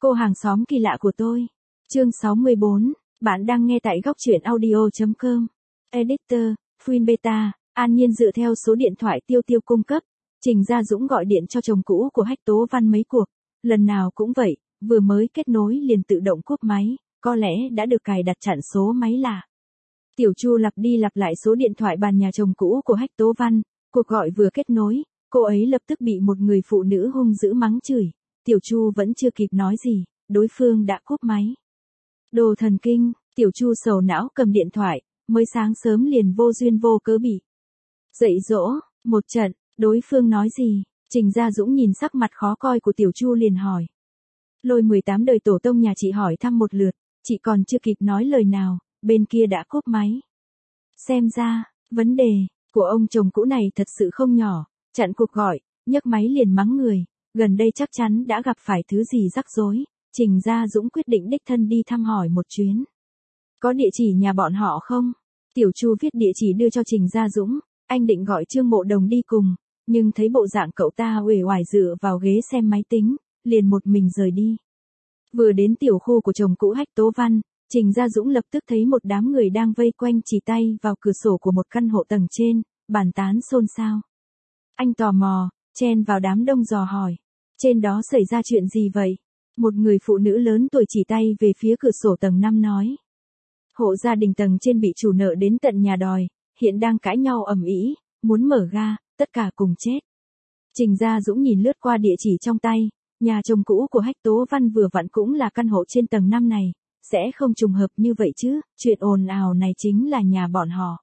Cô hàng xóm kỳ lạ của tôi. Chương 64, bạn đang nghe tại góc truyện audio.com. Editor, Full Beta, An Nhiên dựa theo số điện thoại Tiêu Tiêu cung cấp. Trình Gia Dũng gọi điện cho chồng cũ của Hách Tố Văn mấy cuộc. Lần nào cũng vậy, vừa mới kết nối liền tự động cúp máy, có lẽ đã được cài đặt chặn số máy lạ. Tiểu Chu lặp đi lặp lại số điện thoại bàn nhà chồng cũ của Hách Tố Văn, cuộc gọi vừa kết nối, cô ấy lập tức bị một người phụ nữ hung dữ mắng chửi. Tiểu Chu vẫn chưa kịp nói gì, đối phương đã cúp máy. Đồ thần kinh, Tiểu Chu sầu não cầm điện thoại, mới sáng sớm liền vô duyên vô cớ bị dạy dỗ một trận, đối phương nói gì? Trình Gia Dũng nhìn sắc mặt khó coi của Tiểu Chu liền hỏi. Lôi 18 đời tổ tông nhà chị hỏi thăm một lượt, chị còn chưa kịp nói lời nào, bên kia đã cúp máy. Xem ra, vấn đề của ông chồng cũ này thật sự không nhỏ, chặn cuộc gọi, nhấc máy liền mắng người, gần đây chắc chắn đã gặp phải thứ gì rắc rối. Trình Gia Dũng quyết định đích thân đi thăm hỏi một chuyến. Có địa chỉ nhà bọn họ không? Tiểu Chu viết địa chỉ đưa cho Trình Gia Dũng, anh định gọi Trương Mộ Đồng đi cùng, nhưng thấy bộ dạng cậu ta uể oải dựa vào ghế xem máy tính, liền một mình rời đi. Vừa đến tiểu khu của chồng cũ Hách Tố Văn, Trình Gia Dũng lập tức thấy một đám người đang vây quanh chỉ tay vào cửa sổ của một căn hộ tầng trên, bàn tán xôn xao. Anh tò mò, chen vào đám đông dò hỏi, trên đó xảy ra chuyện gì vậy? Một người phụ nữ lớn tuổi chỉ tay về phía cửa sổ tầng 5 nói. Hộ gia đình tầng trên bị chủ nợ đến tận nhà đòi, hiện đang cãi nhau ầm ĩ, muốn mở ga, tất cả cùng chết. Trình Gia Dũng nhìn lướt qua địa chỉ trong tay, nhà chồng cũ của Hách Tố Văn vừa vặn cũng là căn hộ trên tầng 5 này, sẽ không trùng hợp như vậy chứ, chuyện ồn ào này chính là nhà bọn họ.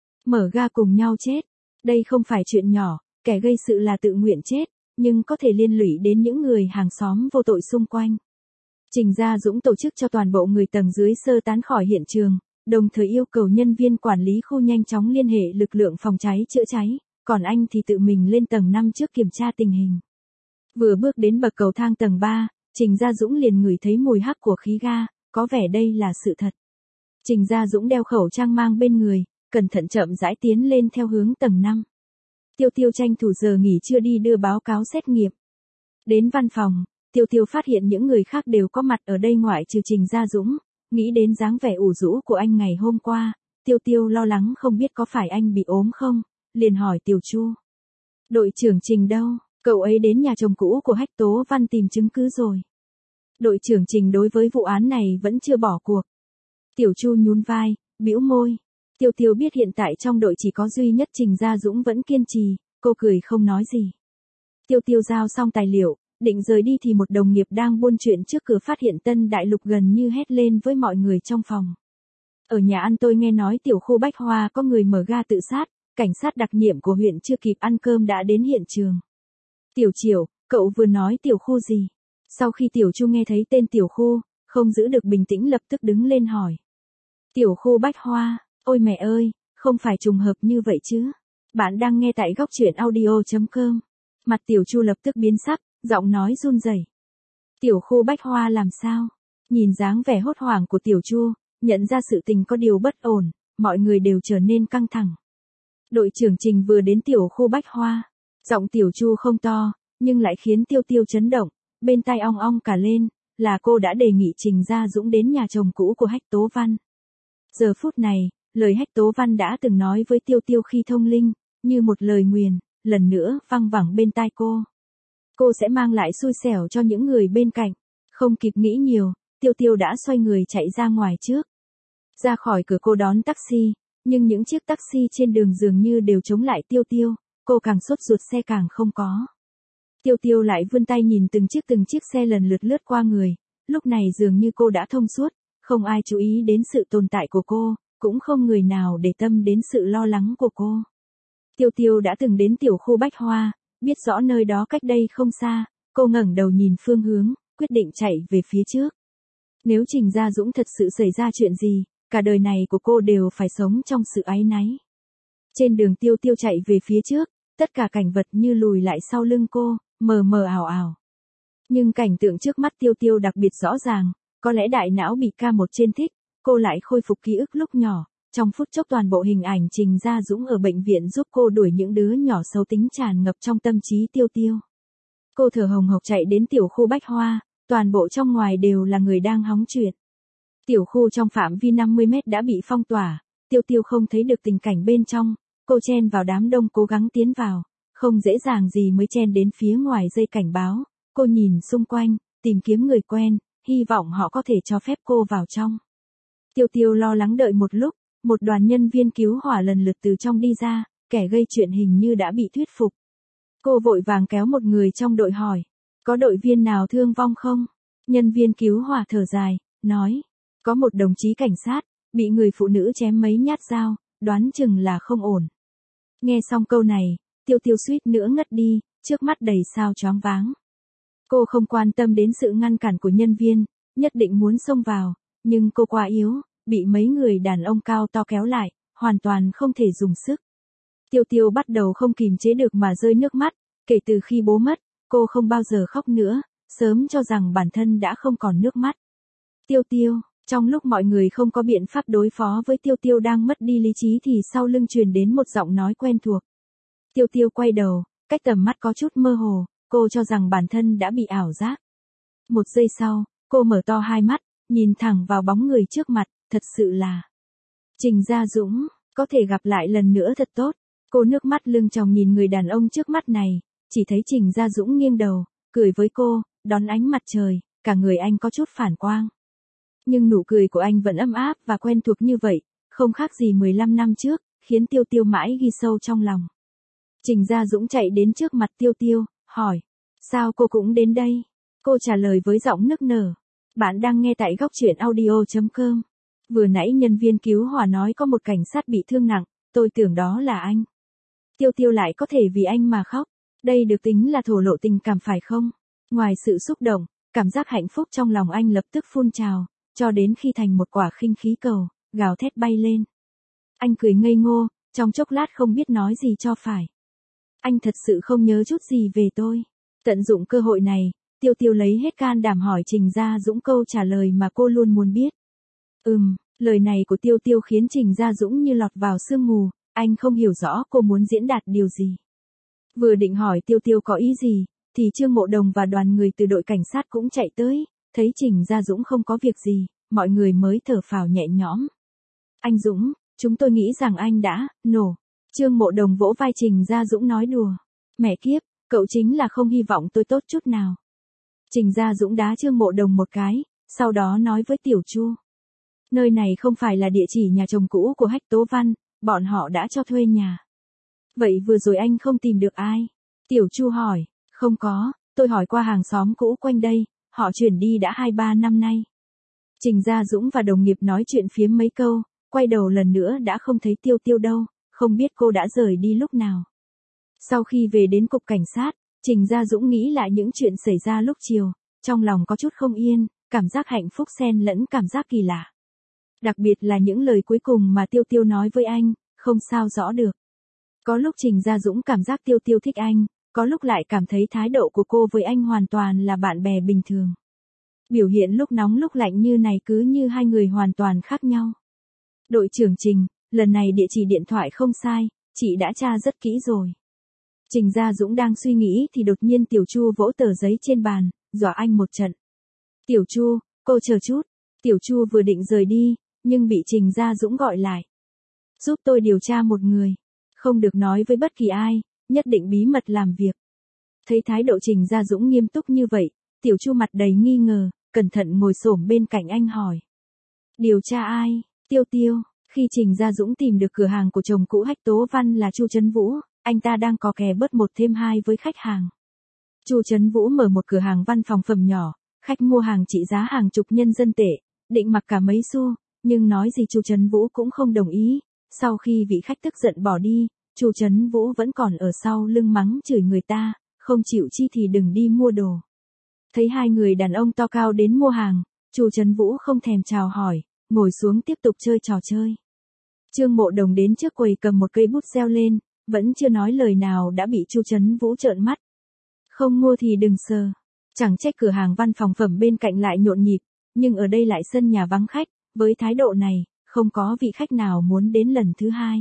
Mở ga cùng nhau chết, đây không phải chuyện nhỏ, kẻ gây sự là tự nguyện chết, nhưng có thể liên lụy đến những người hàng xóm vô tội xung quanh. Trình Gia Dũng tổ chức cho toàn bộ người tầng dưới sơ tán khỏi hiện trường, đồng thời yêu cầu nhân viên quản lý khu nhanh chóng liên hệ lực lượng phòng cháy chữa cháy, còn anh thì tự mình lên tầng 5 trước kiểm tra tình hình. Vừa bước đến bậc cầu thang tầng 3, Trình Gia Dũng liền ngửi thấy mùi hắc của khí ga, có vẻ đây là sự thật. Trình Gia Dũng đeo khẩu trang mang bên người, cẩn thận chậm rãi tiến lên theo hướng tầng 5. Tiêu Tiêu tranh thủ giờ nghỉ trưa đi đưa báo cáo xét nghiệm. Đến văn phòng, Tiêu Tiêu phát hiện những người khác đều có mặt ở đây ngoại trừ Trình Gia Dũng, nghĩ đến dáng vẻ ủ rũ của anh ngày hôm qua, Tiêu Tiêu lo lắng không biết có phải anh bị ốm không, liền hỏi Tiểu Chu. Đội trưởng Trình đâu, cậu ấy đến nhà chồng cũ của Hách Tố Văn tìm chứng cứ rồi. Đội trưởng Trình đối với vụ án này vẫn chưa bỏ cuộc. Tiểu Chu nhún vai, bĩu môi. Tiêu Tiêu biết hiện tại trong đội chỉ có duy nhất Trình Gia Dũng vẫn kiên trì, cô cười không nói gì. Tiêu Tiêu giao xong tài liệu, định rời đi thì một đồng nghiệp đang buôn chuyện trước cửa phát hiện Tân Đại Lục gần như hét lên với mọi người trong phòng. Ở nhà ăn tôi nghe nói tiểu khu Bách Hoa có người mở ga tự sát, cảnh sát đặc nhiệm của huyện chưa kịp ăn cơm đã đến hiện trường. Tiểu Triều, cậu vừa nói tiểu khu gì? Sau khi Tiểu Chu nghe thấy tên tiểu khu, không giữ được bình tĩnh lập tức đứng lên hỏi. Tiểu khu Bách Hoa. Ôi mẹ ơi, không phải trùng hợp như vậy chứ. Bạn đang nghe tại góc truyện audio.com. Mặt Tiểu Chu lập tức biến sắc, giọng nói run rẩy. Tiểu khu Bách Hoa làm sao? Nhìn dáng vẻ hốt hoảng của Tiểu Chu, nhận ra sự tình có điều bất ổn, mọi người đều trở nên căng thẳng. Đội trưởng Trình vừa đến tiểu khu Bách Hoa. Giọng Tiểu Chu không to, nhưng lại khiến Tiêu Tiêu chấn động, bên tai ong ong cả lên, là cô đã đề nghị Trình Gia Dũng đến nhà chồng cũ của Hách Tố Văn. Giờ phút này, lời Hách Tố Văn đã từng nói với Tiêu Tiêu khi thông linh, như một lời nguyền, lần nữa văng vẳng bên tai cô. Cô sẽ mang lại xui xẻo cho những người bên cạnh. Không kịp nghĩ nhiều, Tiêu Tiêu đã xoay người chạy ra ngoài trước. Ra khỏi cửa cô đón taxi, nhưng những chiếc taxi trên đường dường như đều chống lại Tiêu Tiêu, cô càng sốt ruột xe càng không có. Tiêu Tiêu lại vươn tay nhìn từng chiếc xe lần lượt lướt qua người, lúc này dường như cô đã thông suốt, không ai chú ý đến sự tồn tại của cô. Cũng không người nào để tâm đến sự lo lắng của cô. Tiêu Tiêu đã từng đến tiểu khu Bách Hoa, biết rõ nơi đó cách đây không xa, cô ngẩng đầu nhìn phương hướng, quyết định chạy về phía trước. Nếu Trình Gia Dũng thật sự xảy ra chuyện gì, cả đời này của cô đều phải sống trong sự áy náy. Trên đường Tiêu Tiêu chạy về phía trước, tất cả cảnh vật như lùi lại sau lưng cô, mờ mờ ảo ảo. Nhưng cảnh tượng trước mắt Tiêu Tiêu đặc biệt rõ ràng, có lẽ đại não bị ca một trên thích. Cô lại khôi phục ký ức lúc nhỏ, trong phút chốc toàn bộ hình ảnh Trình Gia Dũng ở bệnh viện giúp cô đuổi những đứa nhỏ xấu tính tràn ngập trong tâm trí Tiêu Tiêu. Cô thở hồng hộc chạy đến tiểu khu Bách Hoa, Toàn bộ trong ngoài đều là người đang hóng chuyện. Tiểu khu trong phạm vi 50 mét đã bị phong tỏa, Tiêu Tiêu không thấy được tình cảnh bên trong, cô chen vào đám đông cố gắng tiến vào, không dễ dàng gì mới chen đến phía ngoài dây cảnh báo, cô nhìn xung quanh, tìm kiếm người quen, hy vọng họ có thể cho phép cô vào trong. Tiêu Tiêu lo lắng đợi một lúc, một đoàn nhân viên cứu hỏa lần lượt từ trong đi ra, kẻ gây chuyện hình như đã bị thuyết phục. Cô vội vàng kéo một người trong đội hỏi, có đội viên nào thương vong không? Nhân viên cứu hỏa thở dài, nói, có một đồng chí cảnh sát, bị người phụ nữ chém mấy nhát dao, đoán chừng là không ổn. Nghe xong câu này, Tiêu Tiêu suýt nữa ngất đi, trước mắt đầy sao choáng váng. Cô không quan tâm đến sự ngăn cản của nhân viên, nhất định muốn xông vào, nhưng cô quá yếu, bị mấy người đàn ông cao to kéo lại, hoàn toàn không thể dùng sức. Tiêu Tiêu bắt đầu không kìm chế được mà rơi nước mắt, kể từ khi bố mất, cô không bao giờ khóc nữa, sớm cho rằng bản thân đã không còn nước mắt. Tiêu Tiêu, trong lúc mọi người không có biện pháp đối phó với Tiêu Tiêu đang mất đi lý trí thì sau lưng truyền đến một giọng nói quen thuộc. Tiêu Tiêu quay đầu, cách tầm mắt có chút mơ hồ, cô cho rằng bản thân đã bị ảo giác. Một giây sau, cô mở to hai mắt, nhìn thẳng vào bóng người trước mặt, thật sự là Trình Gia Dũng, có thể gặp lại lần nữa thật tốt. Cô nước mắt lưng tròng nhìn người đàn ông trước mắt này, chỉ thấy Trình Gia Dũng nghiêng đầu, cười với cô, đón ánh mặt trời, cả người anh có chút phản quang. Nhưng nụ cười của anh vẫn ấm áp và quen thuộc như vậy, không khác gì 15 năm trước, khiến Tiêu Tiêu mãi ghi sâu trong lòng. Trình Gia Dũng chạy đến trước mặt Tiêu Tiêu, hỏi, sao cô cũng đến đây? Cô trả lời với giọng nức nở, bạn đang nghe tại góc truyện audio.com. Vừa nãy nhân viên cứu hỏa nói có một cảnh sát bị thương nặng, tôi tưởng đó là anh. Tiêu Tiêu lại có thể vì anh mà khóc, đây được tính là thổ lộ tình cảm phải không? Ngoài sự xúc động, cảm giác hạnh phúc trong lòng anh lập tức phun trào, cho đến khi thành một quả khinh khí cầu, gào thét bay lên. Anh cười ngây ngô, trong chốc lát không biết nói gì cho phải. Anh thật sự không nhớ chút gì về tôi. Tận dụng cơ hội này, Tiêu Tiêu lấy hết can đảm hỏi Trình Gia Dũng câu trả lời mà cô luôn muốn biết. Lời này của Tiêu Tiêu khiến Trình Gia Dũng như lọt vào sương mù, anh không hiểu rõ cô muốn diễn đạt điều gì. Vừa định hỏi Tiêu Tiêu có ý gì, thì Trương Mộ Đồng và đoàn người từ đội cảnh sát cũng chạy tới, thấy Trình Gia Dũng không có việc gì, mọi người mới thở phào nhẹ nhõm. Anh Dũng, chúng tôi nghĩ rằng anh đã nổ. Trương Mộ Đồng vỗ vai Trình Gia Dũng nói đùa. Mẹ kiếp, cậu chính là không hy vọng tôi tốt chút nào. Trình Gia Dũng đá Trương Mộ Đồng một cái, sau đó nói với Tiểu Chu. Nơi này không phải là địa chỉ nhà chồng cũ của Hách Tố Văn, bọn họ đã cho thuê nhà. Vậy vừa rồi anh không tìm được ai? Tiểu Chu hỏi, không có, tôi hỏi qua hàng xóm cũ quanh đây, họ chuyển đi đã 2-3 năm nay. Trình Gia Dũng và đồng nghiệp nói chuyện phiếm mấy câu, quay đầu lần nữa đã không thấy Tiêu Tiêu đâu, không biết cô đã rời đi lúc nào. Sau khi về đến cục cảnh sát, Trình Gia Dũng nghĩ lại những chuyện xảy ra lúc chiều, trong lòng có chút không yên, cảm giác hạnh phúc xen lẫn cảm giác kỳ lạ. Đặc biệt là những lời cuối cùng mà Tiêu Tiêu nói với anh, không sao rõ được. Có lúc Trình Gia Dũng cảm giác Tiêu Tiêu thích anh, có lúc lại cảm thấy thái độ của cô với anh hoàn toàn là bạn bè bình thường. Biểu hiện lúc nóng lúc lạnh như này cứ như hai người hoàn toàn khác nhau. Đội trưởng Trình, lần này địa chỉ điện thoại không sai, chị đã tra rất kỹ rồi. Trình Gia Dũng đang suy nghĩ thì đột nhiên Tiểu Chu vỗ tờ giấy trên bàn, dọa anh một trận. Tiểu Chu, cô chờ chút. Tiểu Chu vừa định rời đi, nhưng bị Trình Gia Dũng gọi lại. Giúp tôi điều tra một người. Không được nói với bất kỳ ai, nhất định bí mật làm việc. Thấy thái độ Trình Gia Dũng nghiêm túc như vậy, Tiểu Chu mặt đầy nghi ngờ, cẩn thận ngồi xổm bên cạnh anh hỏi. Điều tra ai? Tiêu Tiêu, khi Trình Gia Dũng tìm được cửa hàng của chồng cũ Hách Tố Văn là Chu Trấn Vũ, anh ta đang có kè bớt 1 thêm 2 với khách hàng. Chu Trấn Vũ mở một cửa hàng văn phòng phẩm nhỏ, khách mua hàng trị giá hàng chục nhân dân tệ, định mặc cả mấy xu, nhưng nói gì Chu Trấn Vũ cũng không đồng ý. Sau khi vị khách tức giận bỏ đi, Chu Trấn Vũ vẫn còn ở sau lưng mắng chửi người ta, không chịu chi thì đừng đi mua đồ. Thấy hai người đàn ông to cao đến mua hàng, Chu Trấn Vũ không thèm chào hỏi, ngồi xuống tiếp tục chơi trò chơi. Trương Mộ Đồng đến trước quầy cầm một cây bút reo lên, vẫn chưa nói lời nào đã bị Chu Trấn Vũ trợn mắt. Không mua thì đừng sờ. Chẳng trách cửa hàng văn phòng phẩm bên cạnh lại nhộn nhịp, nhưng ở đây lại sân nhà vắng khách, với thái độ này, không có vị khách nào muốn đến lần thứ hai.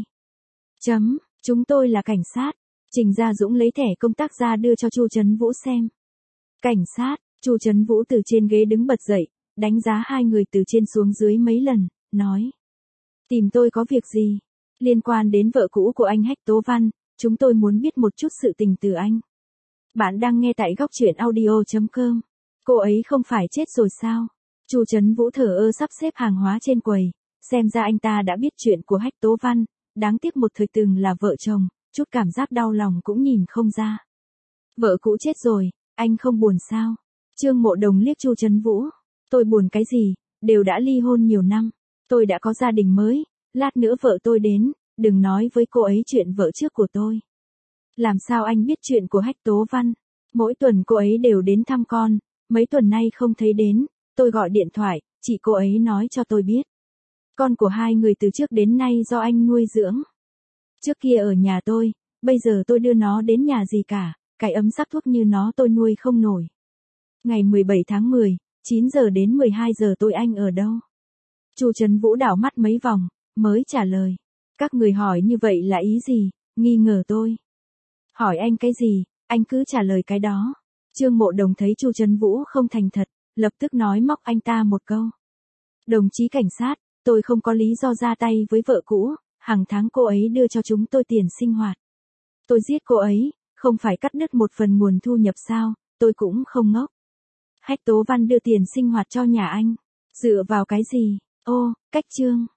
Chúng tôi là cảnh sát. Trình Gia Dũng lấy thẻ công tác ra đưa cho Chu Trấn Vũ xem. Cảnh sát, Chu Trấn Vũ từ trên ghế đứng bật dậy, đánh giá hai người từ trên xuống dưới mấy lần, nói. Tìm tôi có việc gì? Liên quan đến vợ cũ của anh Hách Tố Văn, chúng tôi muốn biết một chút sự tình từ anh. Bạn đang nghe tại góc truyện audio.com. Cô ấy không phải chết rồi sao? Chu Trấn Vũ thở ơ sắp xếp hàng hóa trên quầy, xem ra anh ta đã biết chuyện của Hách Tố Văn, đáng tiếc một thời từng là vợ chồng, chút cảm giác đau lòng cũng nhìn không ra. Vợ cũ chết rồi, anh không buồn sao? Trương Mộ Đồng liếc Chu Trấn Vũ. Tôi buồn cái gì, đều đã ly hôn nhiều năm, tôi đã có gia đình mới, lát nữa vợ tôi đến, đừng nói với cô ấy chuyện vợ trước của tôi. Làm sao anh biết chuyện của Hách Tố Văn? Mỗi tuần cô ấy đều đến thăm con, mấy tuần nay không thấy đến, tôi gọi điện thoại, chị cô ấy nói cho tôi biết. Con của hai người từ trước đến nay do anh nuôi dưỡng. Trước kia ở nhà tôi, bây giờ tôi đưa nó đến nhà gì cả, cái ấm sắc thuốc như nó tôi nuôi không nổi. Ngày 17 tháng 10, 9 giờ đến 12 giờ tôi anh ở đâu? Chu Trấn Vũ đảo mắt mấy vòng, mới trả lời. Các người hỏi như vậy là ý gì, nghi ngờ tôi. Hỏi anh cái gì, anh cứ trả lời cái đó. Trương Mộ Đồng thấy Chu Trấn Vũ không thành thật, lập tức nói móc anh ta một câu. Đồng chí cảnh sát, tôi không có lý do ra tay với vợ cũ, hàng tháng cô ấy đưa cho chúng tôi tiền sinh hoạt. Tôi giết cô ấy, không phải cắt đứt một phần nguồn thu nhập sao, tôi cũng không ngốc. Hách Tố Văn đưa tiền sinh hoạt cho nhà anh, dựa vào cái gì? Ô, cách Trương.